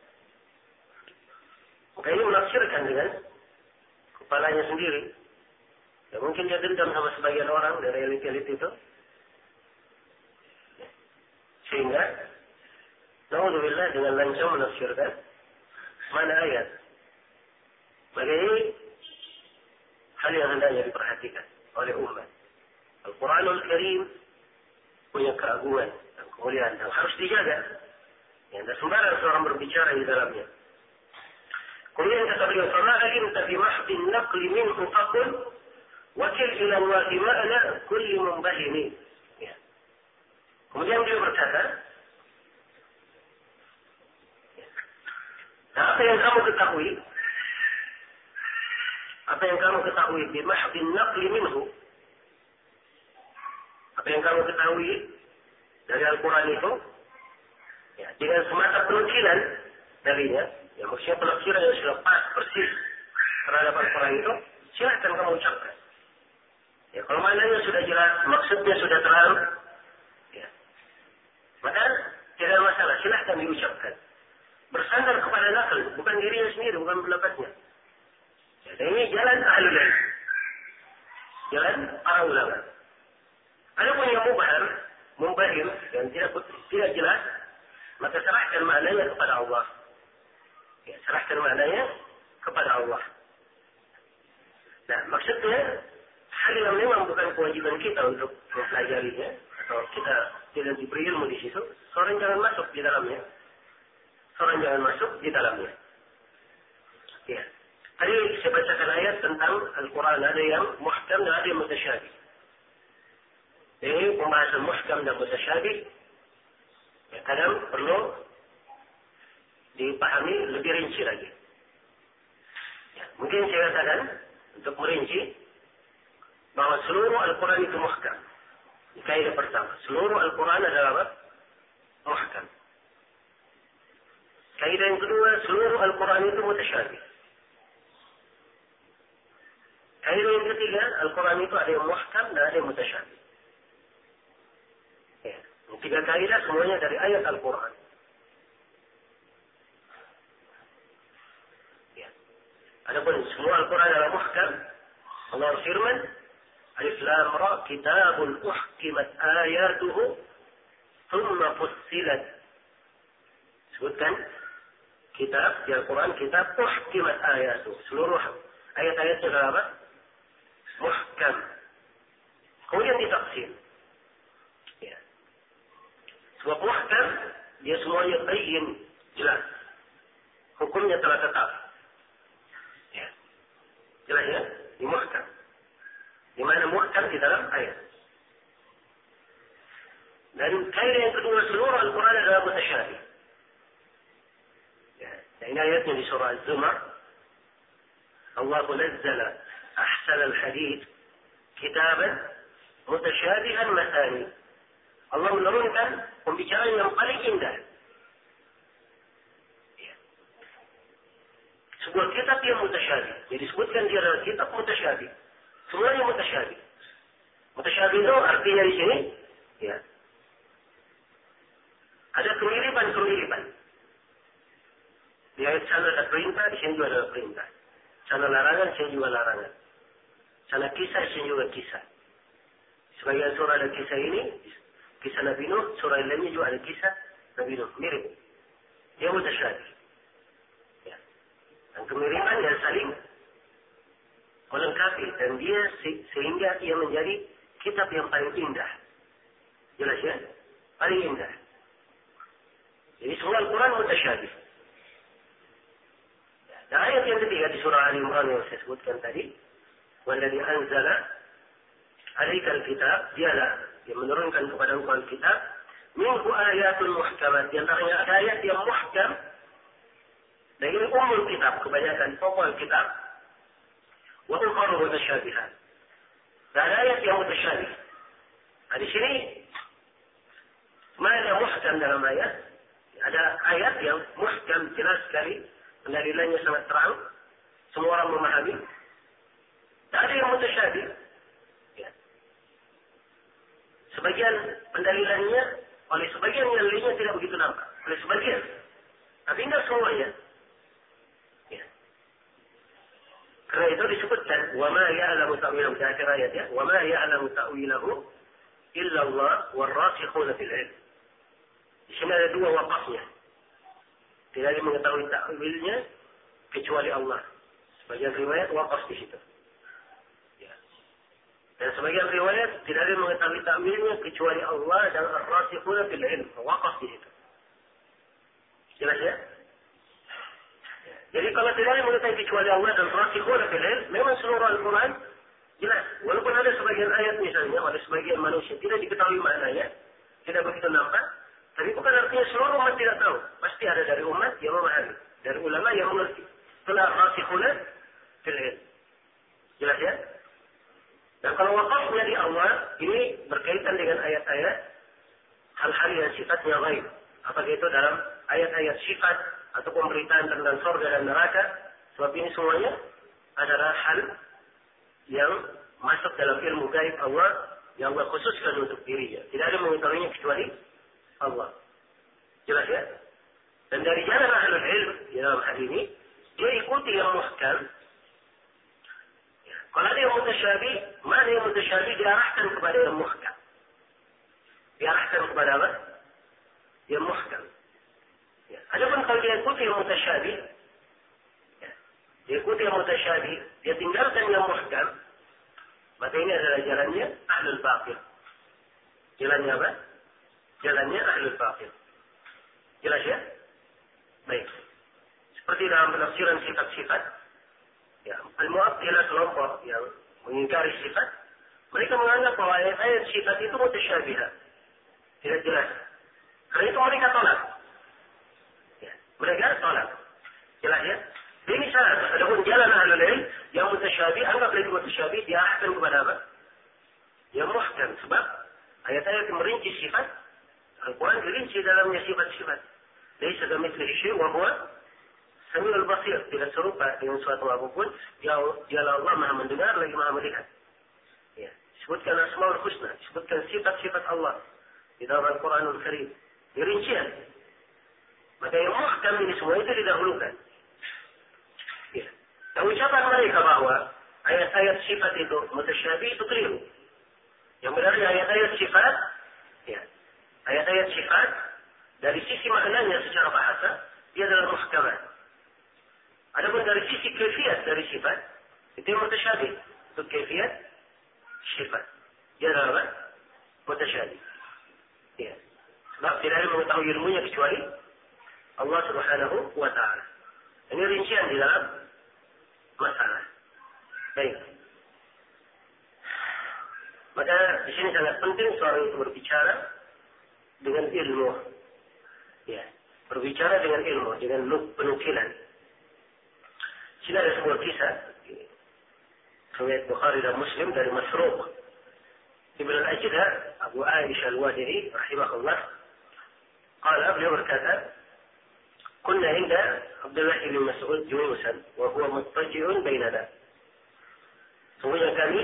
Maka ini menafsirkan dengan kepalanya sendiri. Ya, mungkin dia dendam sama sebagian orang dari elit-elit itu. Ya. Sehingga Alhamdulillah dengan langsung menafsirkan mana ayat. Maka ini hal yang hendaknya diperhatikan oleh umat. Al-Quranul Karim punya keagungan dan kemuliaan yang harus dijaga. Yang tidak sembarang seorang berbicara di dalamnya. Kemudian kata beliau, "Fama alimta fi mahdin naqli minhu faqul wakil ila Allah ma'ana kulli mumbahimi." Ya. Kemudian beliau berkata, apa yang kamu ketahui di mahdin naqli minhu, apa yang kamu ketahui dari Al-Quran itu ya, dengan semata penukilan darinya, ya maksudnya penafsiran yang sudah pas persis terhadap Al-Quran itu, silahkan kamu ucapkan ya, kalau maknanya sudah jelas, maksudnya sudah terang ya, maka tidak masalah, silahkan diucapkan bersandar kepada nakal, bukan dirinya sendiri, bukan pendapatnya. Dan ini jalan ahlul ilm, jalan para ulama. Ada pun yang mubahir dan tidak jelas, maka serahkan maknanya kepada Allah. Ya, serahkan maknanya kepada Allah. Nah, maksudnya hal yang memang bukan kewajiban kita untuk mempelajarinya, atau kita tidak diberi ilmu di situ, seorang jangan masuk di dalamnya. Seorang jangan masuk di dalamnya. Ya. Tadi saya bacakan ayat tentang Al-Quran. Ada yang muhkam dan ada yang mutasyabih. Ini pembahasan muhkam dan mutasyabih. Ya, kadang perlu dipahami lebih rinci lagi. Ya, mungkin saya katakan untuk merinci bahwa seluruh Al-Quran itu muhkam. Ini kaidah pertama. Seluruh Al-Quran adalah apa? Muhkam. Kaidah yang kedua, seluruh Al-Quran itu mutasyabih. Kaidah yang ketiga, Al-Quran itu ada yang muhkam dan ada yang mutasyabih. Ya. Tiga kaidah semuanya dari ayat Al-Quran. Ya. Adapun semua Al-Quran adalah muhkam. Allah firman, Alif Lam Ra, kitabun uhkimat ayatuhu, thumma fussilat. Sebutkan kitab di Al-Quran, kitab uhkimat ayatuhu. Seluruh ayat-ayatnya adalah apa? Muhkam. Kemudian ditafsir. Ya. Sebab muhkam, dia semuanya bayin, jelas. Hukumnya telah tetap. Ya. Jelas ya? Di muhkam. Di mana muhkam di dalam ayat. Dan kaidah yang kedua, seluruh Al-Quran adalah mutasyabih. Ya. Nah, ini ayatnya di surah Az-Zumar. Allah nazzala ahsan al-hadith kitaban mutasyabihan mathani. Allah menurunkan pembicaraan yang paling indah. Ya. Sebuah kitab yang mutasyabih. Jadi disebutkan dia adalah kitab mutasyabih. Semuanya mutasyabih. Mutasyabih itu artinya di sini, ya, ada kemiripan-kemiripan. Di ayat sana ada perintah, di sini juga ada perintah. Sana larangan, sini juga larangan. Sana kisah, sini juga kisah. Sebagian surah ada kisah ini, kisah Nabi Nuh, surah lainnya juga ada kisah Nabi Nuh. Mirip. Dia mutasyabih. Ya. Dan kemiripan yang saling melengkapi. Dan dia sehingga ia menjadi kitab yang paling indah. Jelas ya? Paling indah. Jadi semua Al-Quran mutasyabih. Dan ayat yang ketiga di surah Ali Imran yang saya sebutkan tadi, "Walladzi anzala 'alaikal kitab", dialah yang menurunkan kepada engkau kitab, "minhu ayatun muhkamat", di antaranya ada ayat yang muhkam. Dan ini umul kitab, kebanyakan pokok kitab. Wa ukhra mutasyabihat. Dan ada ayat yang mutasyabih. Nah, di sini mana muhkam dalam ayat? Ada ayat yang muhkam jelas sekali. Pendalilannya sangat terang, semua orang memahami. Tak ada yang mutasyabih. Ya. Sebagian pendalilannya oleh sebagian yang lainnya tidak begitu nampak. Oleh sebagian, tapi tidak semuanya. Ya. Karena itu disebutkan, "Wa ma ya'lamu ta'wilahu", di akhir ayat ya, "Wa ma ya'lamu ta'wilahu illa Allah war-rasikhuna fil 'ilm". Di sini ada dua waqafnya. Tidak ada yang mengetahui ta'wilnya kecuali Allah. Sebagian riwayat waqaf di situ. Ya. Dan sebagian riwayat tidak ada yang mengetahui ta'wilnya kecuali Allah dan ar-rasikhuna fil ilm. Waqaf di situ. Jelas ya? Jadi kalau tidak ada yang mengetahui kecuali Allah dan ar-rasikhuna fil ilm, memang seluruh Al-Quran jelas. Walaupun ada sebagian ayat misalnya oleh sebagian manusia tidak diketahui maknanya, tidak begitu nampak. Tapi bukan artinya seluruh umat tidak tahu. Pasti ada dari umat yang memahami. Dari ulama yang mengerti. Itulah rasikhuna fil ilm. Jelas ya? Dan kalau waqafnya di Allah, ini berkaitan dengan ayat-ayat hal-hal yang sifatnya ghaib. Apakah itu dalam ayat-ayat sifat atau pemberitaan tentang surga dan neraka. Sebab ini semuanya adalah hal yang masuk dalam ilmu gaib Allah yang Allah khususkan untuk dirinya. Tidak ada mengetahuinya kecuali Allah. Jelas ya? Dan dari jalan ahlul ilm di dalam hal ini, dia ikuti yang muhkam. Ya. Kalau ada yang mutasyabih, mana yang mutasyabih diarahkan kepada yang muhkam. Diarahkan kepada apa? Yang muhkam. Ya. Adapun kalau dia ikuti yang mutasyabih, ya, dia ikuti yang mutasyabih, dia tinggalkan yang muhkam, maka ini adalah jalannya ahlul batil. Jalannya apa? Jalannya ahlul batil. Jelas ya? Baik. Seperti dalam penafsiran sifat-sifat, ya, al-mu'attilah kelompok yang mengingkari sifat, mereka menganggap bahwa ayat-ayat sifat itu mutasyabihat. Tidak jelas. Karena itu mereka tolak. Ya, mereka tolak. Jelas ya? Ini salah. Adapun jalan ahlul ilm yang mutasyabih, anggap lagi mutasyabih, diarahkan kepada apa? Yang muhkam. Sebab ayat-ayat yang merinci sifat, Al-Quran dirinci dalamnya sifat-sifat. Laisa kamitslihi syai' wa huwa Samiul Basir. Tidak serupa dengan suatu apapun. Dialah Allah Maha mendengar lagi Maha melihat. Ya. Disebutkan Asmaul Husna, disebutkan sifat-sifat Allah di dalam Al-Quranul Karim. Dirincian. Maka yang muhkam ini semua itu didahulukan. Ya. Dan ucapan mereka bahwa ayat-ayat sifat itu mutasyabih itu keliru. Yang benarnya ayat-ayat sifat, ya, ayat-ayat sifat dari sisi maknanya secara bahasa dia adalah muhkamat. Adapun dari sisi kaifiat dari sifat itu yang mutasyabih. Itu kaifiat sifat. Dia adalah mutasyabih. Ya. Sebab tidak ada mengetahui ilmunya kecuali Allah Subhanahu wa taala. Ini rincian di dalam masalah. Baik. Maka di sini sangat penting seorang itu berbicara dengan ilmu. Ya, berbicara dengan ilmu, dengan penukilan. Sini ada sebuah kisah riwayat Bukhari dan Muslim dari Masruq Ibn al-Ajda Abu Aisyah al-Wadi'i rahimahullah. Qala, beliau berkata, kunna inda Abdullah bin Mas'ud julusan wa huwa muttaji'un bainana. Sungguhnya kami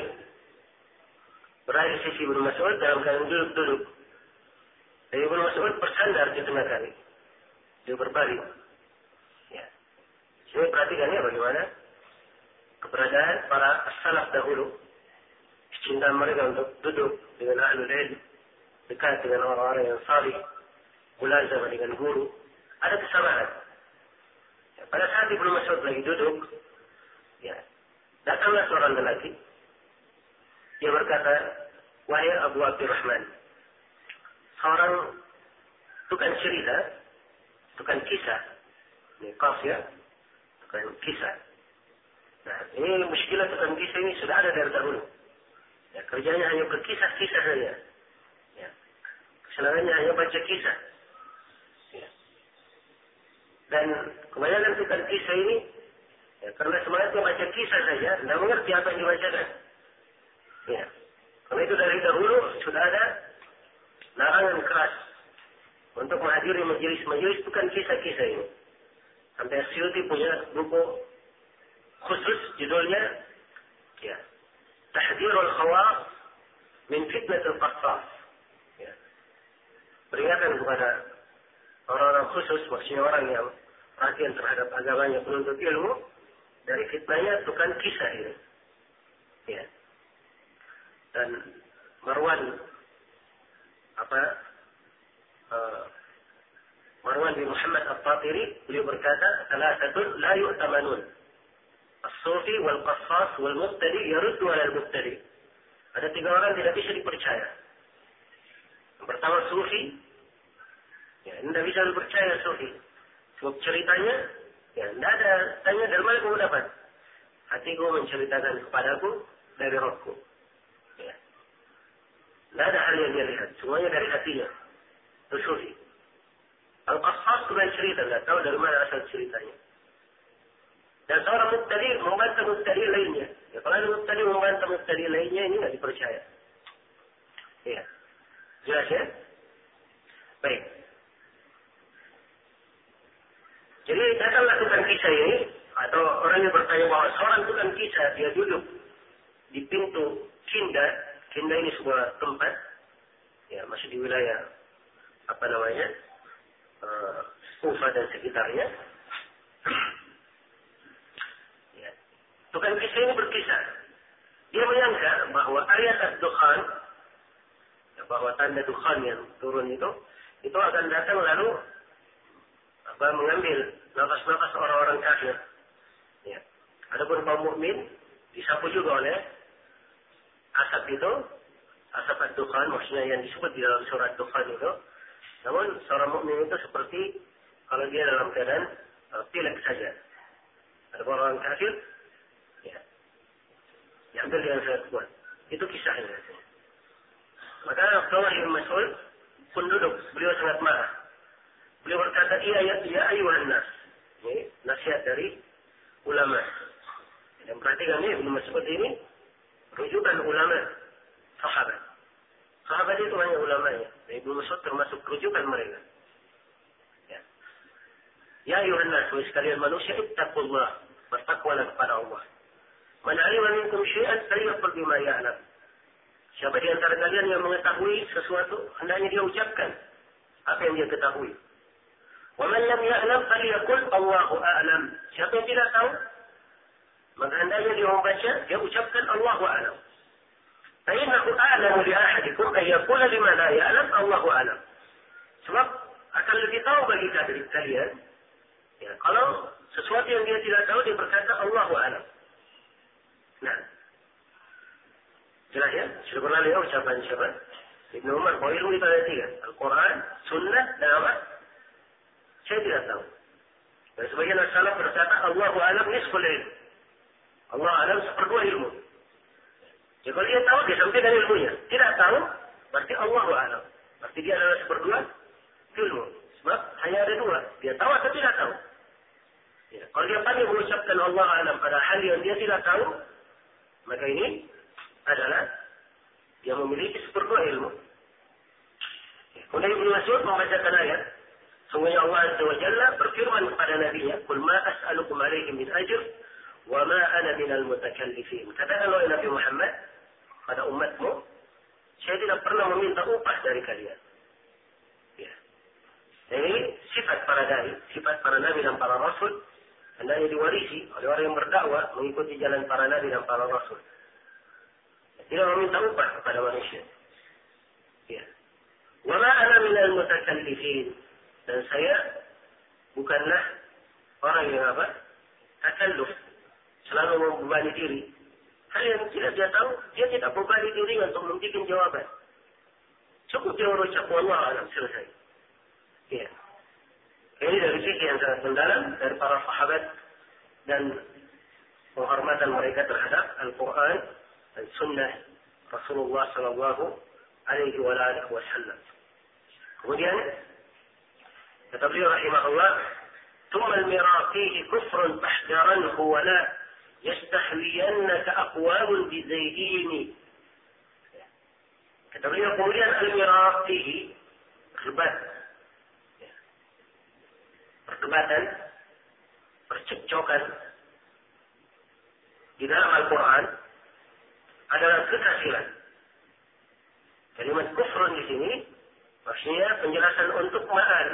berada di sisi Ibnu Mas'ud dalam keadaan duduk. Dan Ibnu Mas'ud bersandar di tengah kami. Dia berbaring. Ya. Sini perhatikan ya bagaimana keberadaan para salaf dahulu. Kecintaan mereka untuk duduk dengan ahlul ilm, dekat dengan orang-orang yang salih, mulazamah dengan guru. Ada kesamaan. Ya, pada saat Ibnu Mas'ud lagi duduk, ya, datanglah seorang lelaki. Dia berkata, wahai Abu Abdurrahman, seorang tukang cerita, tukang kisah, ini qaf ya, tukang kisah. Nah, ini muskilah tukang kisah ini sudah ada dari dahulu. Ya, kerjanya hanya berkisah-kisah saja. Ya, kesenangannya hanya baca kisah. Ya. Dan kebanyakan tukang kisah ini, ya, karena semangatnya baca kisah saja, tidak mengerti apa yang dibacakan. Ya. Karena itu dari dahulu sudah ada larangan keras untuk menghadiri majelis-majelis bukan kisah-kisah ini. Sampai Asyuti punya buku khusus judulnya, ya, Tahdhirul Khawas min Fitnatul Qassas. Ya. Peringatan kepada orang-orang khusus, maksudnya orang yang perhatian terhadap agamanya, penuntut ilmu, dari fitnahnya tukang kisah ini. Ya. Dan Marwan Marwan bin Muhammad Al-Fatiri, beliau berkata, "Thalathatun la yu'tamanun. As-sufi wal qassas wal mubtadi yaruddu 'ala al-mubtadi." Ada 3 orang tidak bisa dipercaya. Yang pertama sufi. Ya, tidak bisa dipercaya sufi. Sebab ceritanya, ya, tidak ada tanya dari mana kamu dapat. Hatiku menceritakan kepadaku dari rohku. Ya. Tidak ada hal yang dia lihat. Semuanya dari hatinya. Itu sufi. Al-Qassas bukan cerita. Tidak tahu dari mana asal ceritanya. Dan seorang mubtadi membantah mubtadi lainnya. Ya, kalau ada mubtadi membantah mubtadi lainnya, ini tidak dipercaya. Ya. Jelas ya? Baik. Jadi datanglah tukang kisah ini, atau orang yang bertanya bahwa seorang tukang kisah, dia duduk di pintu Kinda. Kinda ini sebuah tempat, ya, masih di wilayah Kufa dan sekitarnya. Ya. Tukang kisah ini berkisah. Dia menyangka bahwa ayat ad-dukhan, ya, bahwa tanda dukhan yang turun itu akan datang lalu mengambil nafas-nafas orang-orang kafir. Ya. Adapun kaum mukmin disapu juga oleh asap itu, asap ad-dukhan, maksudnya yang disebut di dalam surat dukhan itu. Namun seorang mukmin itu seperti kalau dia dalam keadaan pilek saja. Ada orang kafir, ya, diambil dengan sangat kuat. Itu kisahnya. Maka Abdullah bin Mas'ud pun duduk. Beliau sangat marah. Beliau berkata, ya ayuhan nas. Ini nasihat dari ulama. Dan perhatikan ini, Ibnu Mas'ud ini rujukan ulama, sahabat. Sahabat itu hanya ulamanya. Ibnu Mas'ud termasuk rujukan mereka. Ya ayuhan nas, wahai sekalian manusia, ittaqullah, bertakwalah kepada Allah. Man 'alima minkum syai'an falyaqul bima ya'lam. Siapa di antara kalian yang mengetahui sesuatu, hendaknya dia ucapkan apa yang dia ketahui. Wa man lam ya'lam falyaqul Allahu a'lam. Siapa yang tidak tahu, maka hendaknya dia membaca, dia ucapkan Allahu a'lam. Fa'innahu a'lamu li ahadikum an yaqula lima la ya'lam Allahu a'lam. Sebab akan lebih tahu bagi kalian, ya, kalau sesuatu yang dia tidak tahu dia berkata Allahu a'lam. Nah, jelas ya, sudah pernah lihat ucapan siapa? Ibnu Umar, bahwa ilmu itu ada tiga, Al-Quran, Sunnah, dan apa? Saya tidak tahu. Dan sebagian salaf berkata Allahu a'lam nisful ilm. Allah a'lam seperdua ilmu. Jadi kalau dia tahu, dia sampaikan ilmunya. Tidak tahu, berarti Allahu a'lam. Berarti dia adalah seperdua ilmu. Sebab hanya ada dua. Dia tahu atau tidak tahu. Ya. Kalau dia pandai mengucapkan Allah a'lam pada hal yang dia tidak tahu, maka ini adalah yang memiliki seperdua ilmu. Ya. Kemudian Ibnu Mas'ud membacakan ayat. Sungguhnya Allah Azza wa Jalla berfirman kepada Nabi-Nya, "Qul ma as'alukum alaihi min ajr, wa ma ana minal mutakallifin." Katakan oleh Nabi Muhammad pada umatmu, saya tidak pernah meminta upah dari kalian. Ya. Ini sifat para dai, sifat para nabi dan para rasul, hendaknya diwarisi oleh orang yang berdakwah mengikuti jalan para nabi dan para rasul. Tidak meminta upah kepada manusia. Ya. Wa ma ana minal mutakallifin. Dan saya bukanlah orang yang apa? Takalluf. Selalu membebani diri. Hal yang tidak dia tahu, dia tidak membebani diri untuk membuat jawaban. Cukup dia berucap wallahu a'lam, selesai. Ya. Ini dari sisi yang sangat mendalam dari para sahabat dan penghormatan mereka terhadap Al-Quran dan Sunnah Rasulullah Sallallahu Alaihi Wasallam. Kemudian kata beliau rahimahullah, ثم المراء فيه كفر فاحذرنه ولا يستحوينك أقوام بزيدين. Kata beliau kemudian al-miraء fihi, berdebat, perdebatan, percekcokan di dalam Al-Quran adalah kekafiran. Kalimat kufrun di sini maksudnya penjelasan untuk ma'al,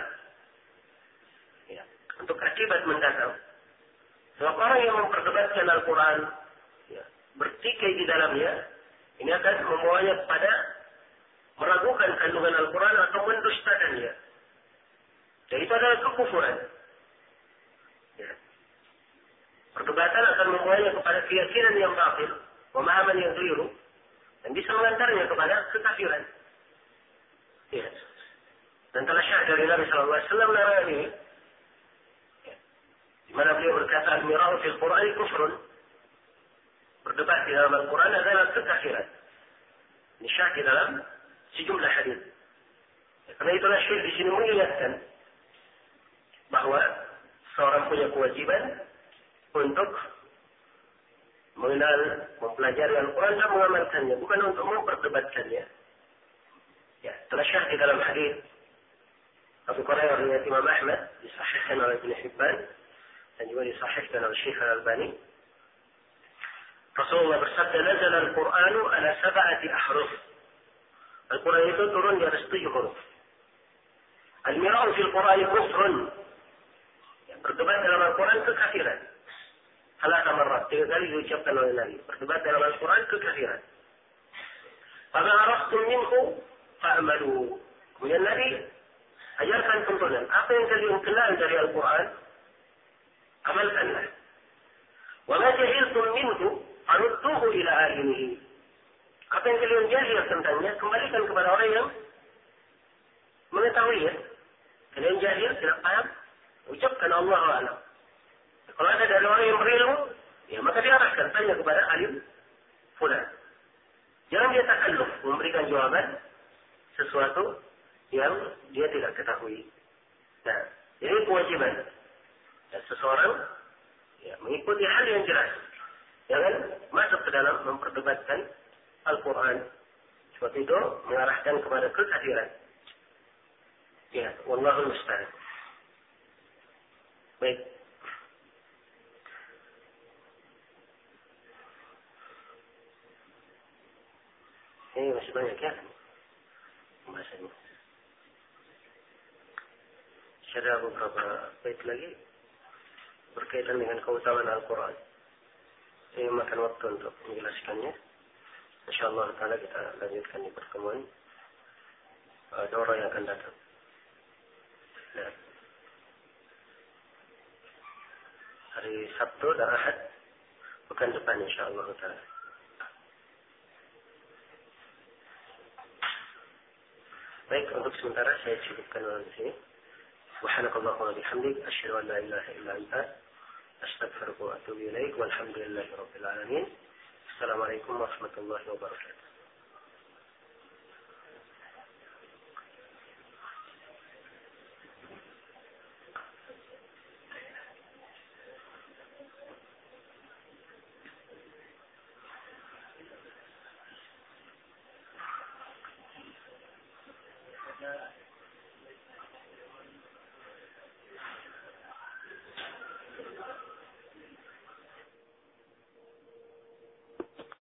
ya, untuk akibat mendatang. Sebab orang yang memperdebatkan Al-Quran, ya, bertikai di dalamnya, ini akan membawanya kepada meragukan kandungan Al-Quran atau mendustakannya. Dan itu adalah kekufuran. Ya. Perdebatan akan membawanya kepada keyakinan yang batil, pemahaman yang keliru, dan bisa mengantarnya kepada kekafiran. Ya. Dan telah syah dari Nabi SAW larangan ini, ya, di mana beliau berkata al-mira'u fil Qur'an kufrun, berdebat di dalam Al-Quran adalah kekafiran. Ini syah di dalam sejumlah hadis. Ya, karena itulah syekh di sini mengingatkan bahwa seorang punya kewajiban untuk mengenal, mempelajari Al-Quran dan mengamalkannya, bukan untuk memperdebatkannya. Ya, telah syah di dalam hadis Abu Hurairah riwayat Imam Ahmad, disahihkan oleh Ibnu Hibban dan juga disahihkan oleh Syekh Al-Albani. Rasulullah bersabda, "Nazala al-Qur'anu ala sab'ati ahruf." Al-Quran itu turun di atas 7 huruf. Al-mira'u fil Qur'ani kufrun. Ya, berdebat dalam Al-Quran kekafiran. Halaka marrat, 3 kali diucapkan oleh Nabi. Berdebat dalam Al-Quran kekafiran. Fama araftum minhu fa'amalu. Kemudian Nabi ajarkan tuntunan. Apa yang kalian kenal dari Al-Quran, amalkanlah. Wa ma jahiltum minhu farudduhu ila alimihi. Apa yang kalian jahil tentangnya, kembalikan kepada orang yang mengetahui ya. Kalian jahil, tidak paham, ucapkan Allahu a'lam. Kalau ada dari orang yang berilmu, ya maka diarahkan, tanya kepada alim fulan. Jangan dia takalluf memberikan jawaban sesuatu yang dia tidak ketahui. Nah, ini kewajiban. Dan seseorang ya, mengikuti hal yang jelas. Jangan masuk ke dalam memperdebatkan Al-Quran. Sebab itu mengarahkan kepada kekafiran. Ya, wallahu musta'an. Baik. Ini masih banyak ya pembahasannya. Ada beberapa bait lagi berkaitan dengan keutamaan Al-Quran. Saya makan waktu untuk menjelaskannya. Insyaallah taala kita lanjutkan di pertemuan daurah yang akan datang. Nah, hari Sabtu dan Ahad pekan depan insyaallah taala. Baik, untuk sementara saya cukupkan di sini. Subhanakallahumma wa bihamdik asyhadu an la ilaha illa anta astaghfiruka wa atubu ilaik walhamdulillahi rabbil alamin. Assalamualaikum warahmatullahi wabarakatuh. Yeah.